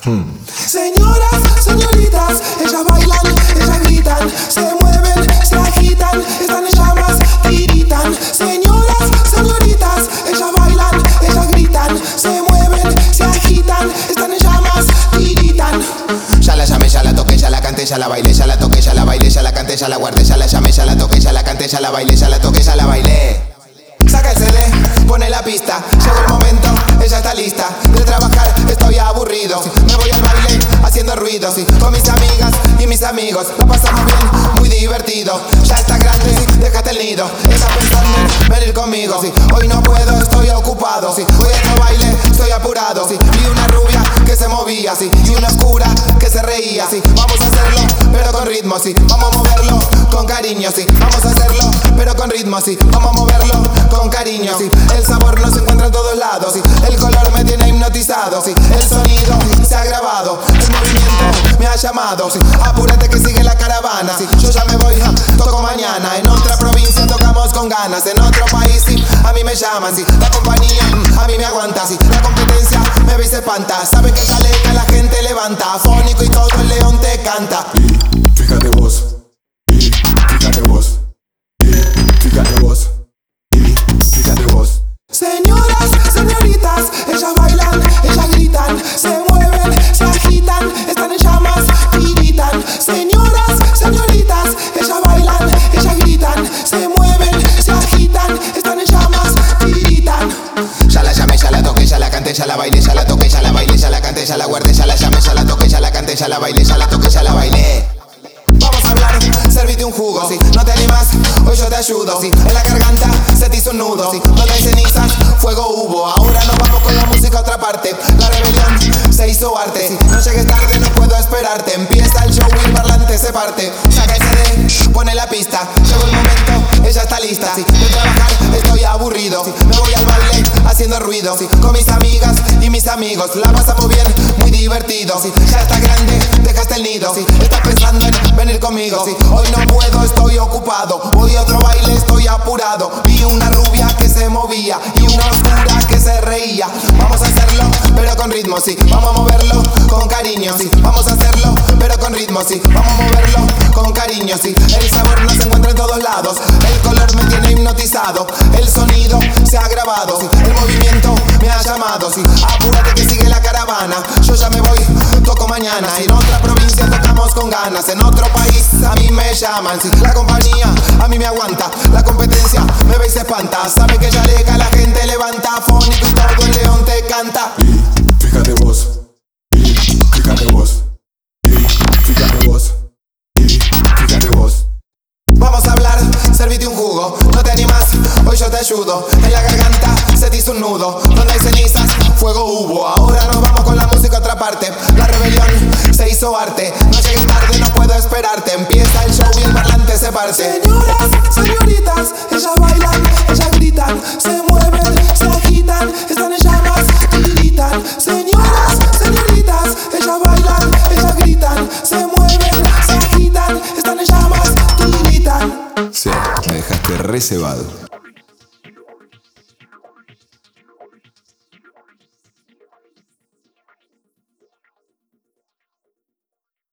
Señoras, señoritas, ellas bailan, ellas gritan, se mueven, se agitan, están en llamas, tiritan. Señoras, señoritas, ellas bailan, ellas gritan, se mueven, se agitan, están en llamas, tiritan. Ya la llamé, ya la toqué, ya la canté, ya la bailé, ya la toqué, ya la bailé, ya la canté, ya la guardé, ya la llamé, ya la toqué, ya la canté, ya la bailé, ya la toqué, ya la bailé. Saca el CD, Pone la pista, llegó el momento, ella está lista. De trabajar estoy aburrido, me voy al baile haciendo ruido, con mis amigas y mis amigos. La pasamos bien, muy divertido. Ya está grande, déjate el nido. Está pensando en venir conmigo, hoy no puedo, estoy ocupado. Voy a otro baile, estoy apurado. Vi una rubia que se movía, y una oscura que se reía. Vamos a hacerlo, pero con ritmo, vamos a moverlo con cariño, vamos a hacerlo, pero con ritmo, vamos a moverlo con cariño. El sabor no se encuentra en todos lados, el color me tiene hipnotizado, el sonido se ha grabado, el movimiento me ha llamado. Apúrate que sigue la caravana, yo ya me voy, toco mañana. En otra provincia tocamos con ganas, en otro país a mí me llaman, la compañía a mí me aguanta, la competencia me ve y se espanta. Sabe que chaleca la gente levanta, afónico y todo el león te canta. Fíjate vos, fíjate vos, fíjate vos, fíjate vos. Señoras, señoritas, ellas bailan, ellas gritan, se mueven, se agitan, están en llamas, tiritan. Señoras, señoritas, ellas bailan, ellas gritan, se mueven, se agitan, están en llamas, tiritan. Ya la llamé, ya la toqué, ya la canté, ya la bailé, ya la toqué, ya la bailé, ya la canté, ya la guardé, ya la llamé, ya la toqué, ya la canté, ya la bailé, ya la toqué, ya la bailé. Vamos a hablar, Servite un jugo, no te animas, hoy yo te ayudo. En la garganta se te hizo un nudo, donde hay cenizas, fuego hubo. Ahora nos vamos con la música a otra parte. La rebelión se hizo arte. No llegues tarde, no puedo esperarte. Empieza el show y el parlante se parte. Saca el CD, pone la pista. Llegó el momento, ella está lista. De trabajar estoy aburrido, me voy al baile haciendo ruido, con mis amigas y mis amigos. La pasamos bien, muy divertido. Ya está grande, dejaste el nido. Estás pensando en venir conmigo, hoy no puedo, estoy ocupado. Voy a otro baile, estoy apurado. Vi una rubia que se movía y una oscura que se reía. Vamos a hacerlo, pero con ritmo, vamos a moverlo con cariño, vamos a hacerlo, pero con ritmo, vamos a moverlo con cariño, El sabor no se encuentra en todos lados, el color me tiene hipnotizado, el sonido se ha grabado, el movimiento me ha llamado, apúrate que sigue la caravana. Yo ya me voy, toco mañana. En otra provincia tocamos con ganas, en otro país a mí me llaman, la compañía a mí me aguanta, la competencia me ve y se espanta. Sabe que ya llega la gente levanta, afónico y todo el león te canta. Fíjate vos, fíjate vos, fíjate vos, fíjate vos. Vamos a hablar, servite un jugo, no te animas, hoy yo te ayudo. En la garganta se te hizo un nudo, donde hay cenizas, fuego hubo. Ahora nos vamos con la música a otra parte. La rebelión se hizo arte, no llegues tarde, no puedo esperarte. Empieza el show y el parlante se parte. Señoras, señoritas, ellas bailan, ellas gritan, se mueven, se agitan, están en llamas, tiritan. Señoras, señoritas, ellas bailan, ellas gritan, se mueven, se agitan, están en llamas, tiritan. Sí, me dejaste reservado.